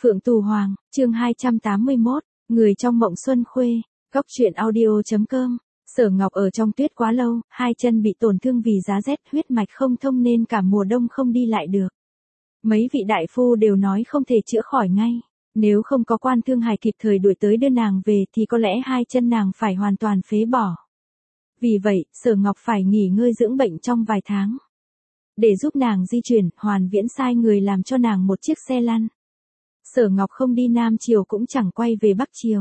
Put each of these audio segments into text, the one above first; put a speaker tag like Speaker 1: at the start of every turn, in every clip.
Speaker 1: Phượng Tù Hoàng, chương 281, người trong mộng xuân khuê, góc truyện audio.com. Sở Ngọc ở trong tuyết quá lâu, hai chân bị tổn thương vì giá rét, huyết mạch không thông nên cả mùa đông không đi lại được. Mấy vị đại phu đều nói không thể chữa khỏi ngay. Nếu không có Quan Thương Hải kịp thời đuổi tới đưa nàng về thì có lẽ hai chân nàng phải hoàn toàn phế bỏ. Vì vậy, Sở Ngọc phải nghỉ ngơi dưỡng bệnh trong vài tháng. Để giúp nàng di chuyển, Hoàn Viễn sai người làm cho nàng một chiếc xe lăn. Sở Ngọc không đi Nam Triều cũng chẳng quay về Bắc Triều.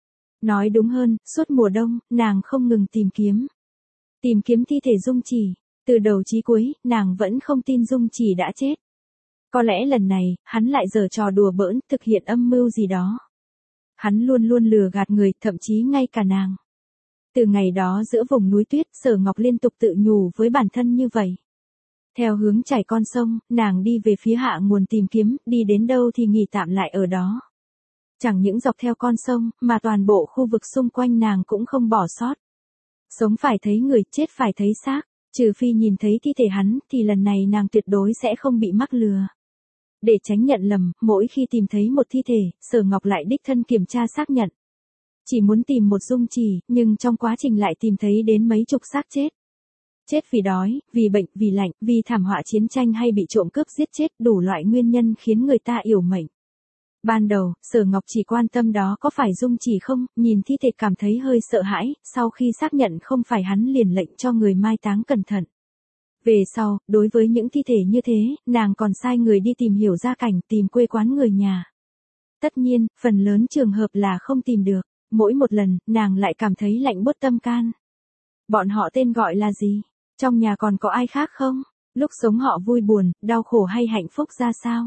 Speaker 1: Nói đúng hơn, suốt mùa đông, nàng không ngừng tìm kiếm. Tìm kiếm thi thể Dung Chỉ. Từ đầu chí cuối, nàng vẫn không tin Dung Chỉ đã chết. Có lẽ lần này, hắn lại giở trò đùa bỡn, thực hiện âm mưu gì đó. Hắn luôn luôn lừa gạt người, thậm chí ngay cả nàng. Từ ngày đó giữa vùng núi tuyết, Sở Ngọc liên tục tự nhủ với bản thân như vậy. Theo hướng chảy con sông, nàng đi về phía hạ nguồn tìm kiếm, đi đến đâu thì nghỉ tạm lại ở đó. Chẳng những dọc theo con sông, mà toàn bộ khu vực xung quanh nàng cũng không bỏ sót. Sống phải thấy người, chết phải thấy xác, trừ phi nhìn thấy thi thể hắn, thì lần này nàng tuyệt đối sẽ không bị mắc lừa. Để tránh nhận lầm, mỗi khi tìm thấy một thi thể, Sở Ngọc lại đích thân kiểm tra xác nhận. Chỉ muốn tìm một Dung Chỉ, nhưng trong quá trình lại tìm thấy đến mấy chục xác chết. Chết vì đói, vì bệnh, vì lạnh, vì thảm họa chiến tranh hay bị trộm cướp giết chết, đủ loại nguyên nhân khiến người ta yểu mệnh. Ban đầu, Sở Ngọc chỉ quan tâm đó có phải Dung Chỉ không, nhìn thi thể cảm thấy hơi sợ hãi, sau khi xác nhận không phải hắn liền lệnh cho người mai táng cẩn thận. Về sau, đối với những thi thể như thế, nàng còn sai người đi tìm hiểu gia cảnh, tìm quê quán người nhà. Tất nhiên, phần lớn trường hợp là không tìm được, mỗi một lần, nàng lại cảm thấy lạnh buốt tâm can. Bọn họ tên gọi là gì? Trong nhà còn có ai khác không? Lúc sống họ vui buồn, đau khổ hay hạnh phúc ra sao?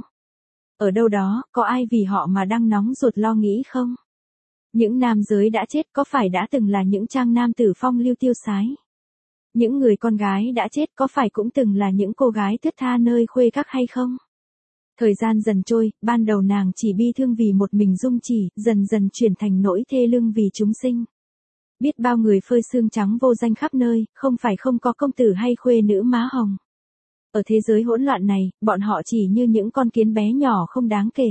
Speaker 1: Ở đâu đó, có ai vì họ mà đang nóng ruột lo nghĩ không? Những nam giới đã chết có phải đã từng là những trang nam tử phong lưu tiêu sái? Những người con gái đã chết có phải cũng từng là những cô gái thướt tha nơi khuê các hay không? Thời gian dần trôi, ban đầu nàng chỉ bi thương vì một mình Dung Chỉ, dần dần chuyển thành nỗi thê lương vì chúng sinh. Biết bao người phơi xương trắng vô danh khắp nơi, không phải không có công tử hay khuê nữ má hồng. Ở thế giới hỗn loạn này, bọn họ chỉ như những con kiến bé nhỏ không đáng kể.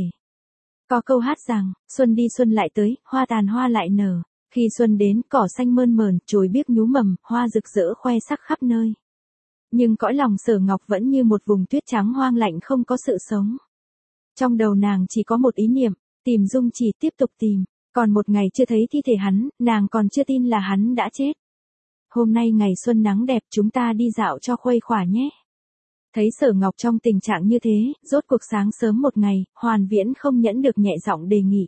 Speaker 1: Có câu hát rằng, xuân đi xuân lại tới, hoa tàn hoa lại nở. Khi xuân đến, cỏ xanh mơn mởn, chồi biếc nhú mầm, hoa rực rỡ khoe sắc khắp nơi. Nhưng cõi lòng Sở Ngọc vẫn như một vùng tuyết trắng hoang lạnh không có sự sống. Trong đầu nàng chỉ có một ý niệm, tìm Dung Chỉ, tiếp tục tìm. Còn một ngày chưa thấy thi thể hắn, nàng còn chưa tin là hắn đã chết. Hôm nay ngày xuân nắng đẹp, chúng ta đi dạo cho khuây khỏa nhé. Thấy Sở Ngọc trong tình trạng như thế, rốt cuộc sáng sớm một ngày, Hoàn Viễn không nhẫn được nhẹ giọng đề nghị.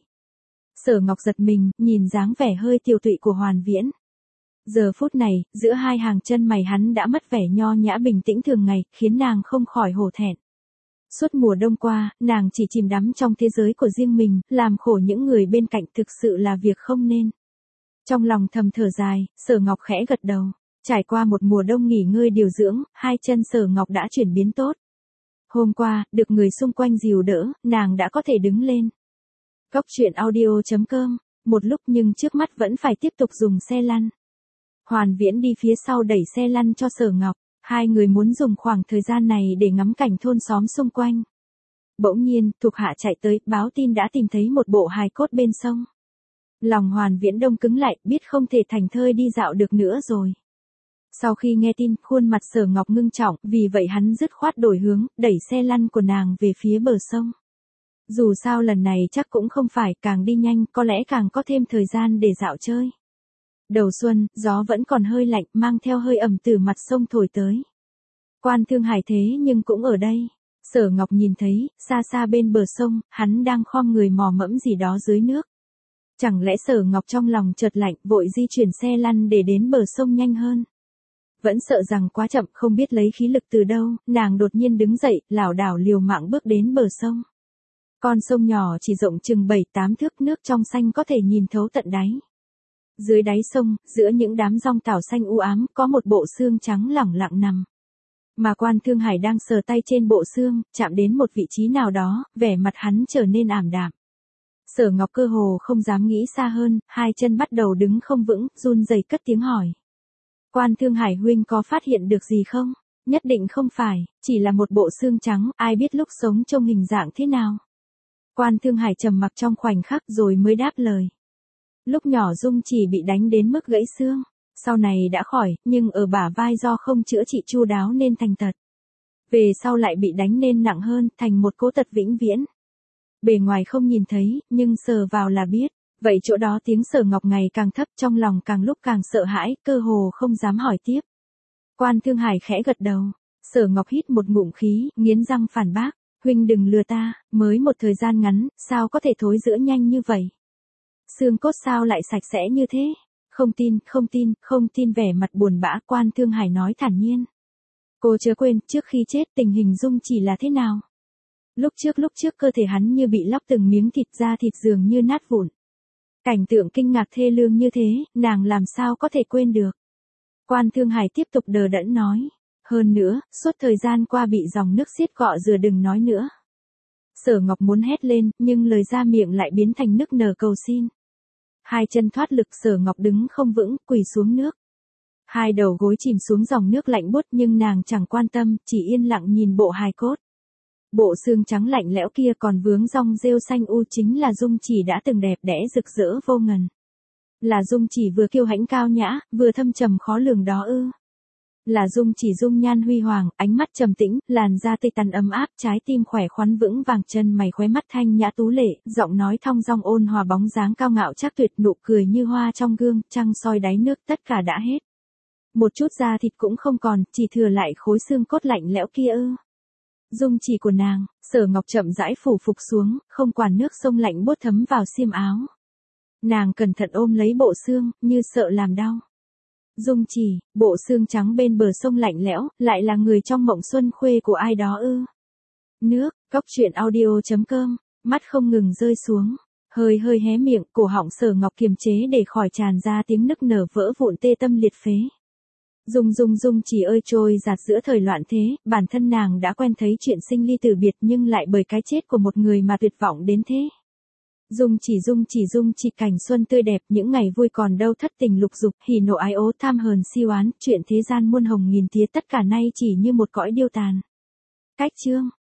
Speaker 1: Sở Ngọc giật mình, nhìn dáng vẻ hơi tiều tụy của Hoàn Viễn. Giờ phút này, giữa hai hàng chân mày hắn đã mất vẻ nho nhã bình tĩnh thường ngày, khiến nàng không khỏi hổ thẹn. Suốt mùa đông qua, nàng chỉ chìm đắm trong thế giới của riêng mình, làm khổ những người bên cạnh thực sự là việc không nên. Trong lòng thầm thở dài, Sở Ngọc khẽ gật đầu. Trải qua một mùa đông nghỉ ngơi điều dưỡng, hai chân Sở Ngọc đã chuyển biến tốt. Hôm qua, được người xung quanh dìu đỡ, nàng đã có thể đứng lên. Góc truyện audio.com, một lúc nhưng trước mắt vẫn phải tiếp tục dùng xe lăn. Hoàn Viễn đi phía sau đẩy xe lăn cho Sở Ngọc, hai người muốn dùng khoảng thời gian này để ngắm cảnh thôn xóm xung quanh. Bỗng nhiên, thuộc hạ chạy tới, báo tin đã tìm thấy một bộ hài cốt bên sông. Lòng Hoàn Viễn đông cứng lại, biết không thể thành thơi đi dạo được nữa rồi. Sau khi nghe tin, khuôn mặt Sở Ngọc ngưng trọng, vì vậy hắn dứt khoát đổi hướng, đẩy xe lăn của nàng về phía bờ sông. Dù sao lần này chắc cũng không phải, càng đi nhanh, có lẽ càng có thêm thời gian để dạo chơi. Đầu xuân, gió vẫn còn hơi lạnh, mang theo hơi ẩm từ mặt sông thổi tới. Quan Thương Hải thế nhưng cũng ở đây. Sở Ngọc nhìn thấy, xa xa bên bờ sông, hắn đang khom người mò mẫm gì đó dưới nước. Chẳng lẽ Sở Ngọc trong lòng chợt lạnh, vội di chuyển xe lăn để đến bờ sông nhanh hơn. Vẫn sợ rằng quá chậm, không biết lấy khí lực từ đâu, nàng đột nhiên đứng dậy, lảo đảo liều mạng bước đến bờ sông. Con sông nhỏ chỉ rộng chừng 7-8 thước, nước trong xanh có thể nhìn thấu tận đáy. Dưới đáy sông, giữa những đám rong tảo xanh u ám, có một bộ xương trắng lẳng lặng nằm. Mà Quan Thương Hải đang sờ tay trên bộ xương, chạm đến một vị trí nào đó, vẻ mặt hắn trở nên ảm đạm. Sở Ngọc cơ hồ không dám nghĩ xa hơn, hai chân bắt đầu đứng không vững, run rẩy cất tiếng hỏi. Quan Thương Hải huynh có phát hiện được gì không? Nhất định không phải, chỉ là một bộ xương trắng, ai biết lúc sống trông hình dạng thế nào. Quan Thương Hải trầm mặc trong khoảnh khắc rồi mới đáp lời. Lúc nhỏ Dung chỉ bị đánh đến mức gãy xương, sau này đã khỏi, nhưng ở bả vai do không chữa trị chu đáo nên thành tật. Về sau lại bị đánh nên nặng hơn, thành một cố tật vĩnh viễn. Bề ngoài không nhìn thấy, nhưng sờ vào là biết. Vậy chỗ đó tiếng Sở Ngọc ngày càng thấp, trong lòng càng lúc càng sợ hãi, cơ hồ không dám hỏi tiếp. Quan Thương Hải khẽ gật đầu. Sở Ngọc hít một ngụm khí, nghiến răng phản bác. Huynh đừng lừa ta, mới một thời gian ngắn, sao có thể thối rữa nhanh như vậy? Xương cốt sao lại sạch sẽ như thế? Không tin vẻ mặt buồn bã. Quan Thương Hải nói thản nhiên. Cô chớ quên, trước khi chết tình hình Dung chỉ là thế nào? Lúc trước cơ thể hắn như bị lóc từng miếng thịt ra, thịt dường như nát vụn. Cảnh tượng kinh ngạc thê lương như thế, nàng làm sao có thể quên được? Quan Thương Hải tiếp tục đờ đẫn nói. Hơn nữa, suốt thời gian qua bị dòng nước xiết cọ rửa đừng nói nữa. Sở Ngọc muốn hét lên, nhưng lời ra miệng lại biến thành nức nở cầu xin. Hai chân thoát lực, Sở Ngọc đứng không vững, quỳ xuống nước. Hai đầu gối chìm xuống dòng nước lạnh buốt, nhưng nàng chẳng quan tâm, chỉ yên lặng nhìn bộ hài cốt. Bộ xương trắng lạnh lẽo kia còn vướng rong rêu xanh u, chính là Dung Chỉ đã từng đẹp đẽ rực rỡ vô ngần. Là Dung Chỉ vừa kiêu hãnh cao nhã, vừa thâm trầm khó lường đó ư? Là Dung Chỉ dung nhan huy hoàng, ánh mắt trầm tĩnh, làn da tây tắn ấm áp, trái tim khỏe khoắn vững vàng, chân mày khóe mắt thanh nhã tú lệ, giọng nói thong dong ôn hòa, bóng dáng cao ngạo chắc tuyệt, nụ cười như hoa trong gương, trăng soi đáy nước, tất cả đã hết. Một chút da thịt cũng không còn, chỉ thừa lại khối xương cốt lạnh lẽo kia ư? Dung Chỉ của nàng. Sở Ngọc chậm rãi phủ phục xuống, không quản nước sông lạnh buốt thấm vào xiêm áo. Nàng cẩn thận ôm lấy bộ xương, như sợ làm đau. Dung Chỉ, bộ xương trắng bên bờ sông lạnh lẽo, lại là người trong mộng xuân khuê của ai đó ư? Nước, Cóc Truyện Audio.com, mắt không ngừng rơi xuống, hơi hé miệng, cổ họng Sở Ngọc kiềm chế để khỏi tràn ra tiếng nức nở vỡ vụn tê tâm liệt phế. Dung Chỉ ơi, trôi dạt giữa thời loạn thế, bản thân nàng đã quen thấy chuyện sinh ly tử biệt, nhưng lại bởi cái chết của một người mà tuyệt vọng đến thế. Dung Chỉ, cảnh xuân tươi đẹp, những ngày vui còn đâu, thất tình lục dục, hỉ nộ ái ố, tham hờn si oán, chuyện thế gian muôn hồng nghìn tía, tất cả nay chỉ như một cõi điêu tàn. Cách chương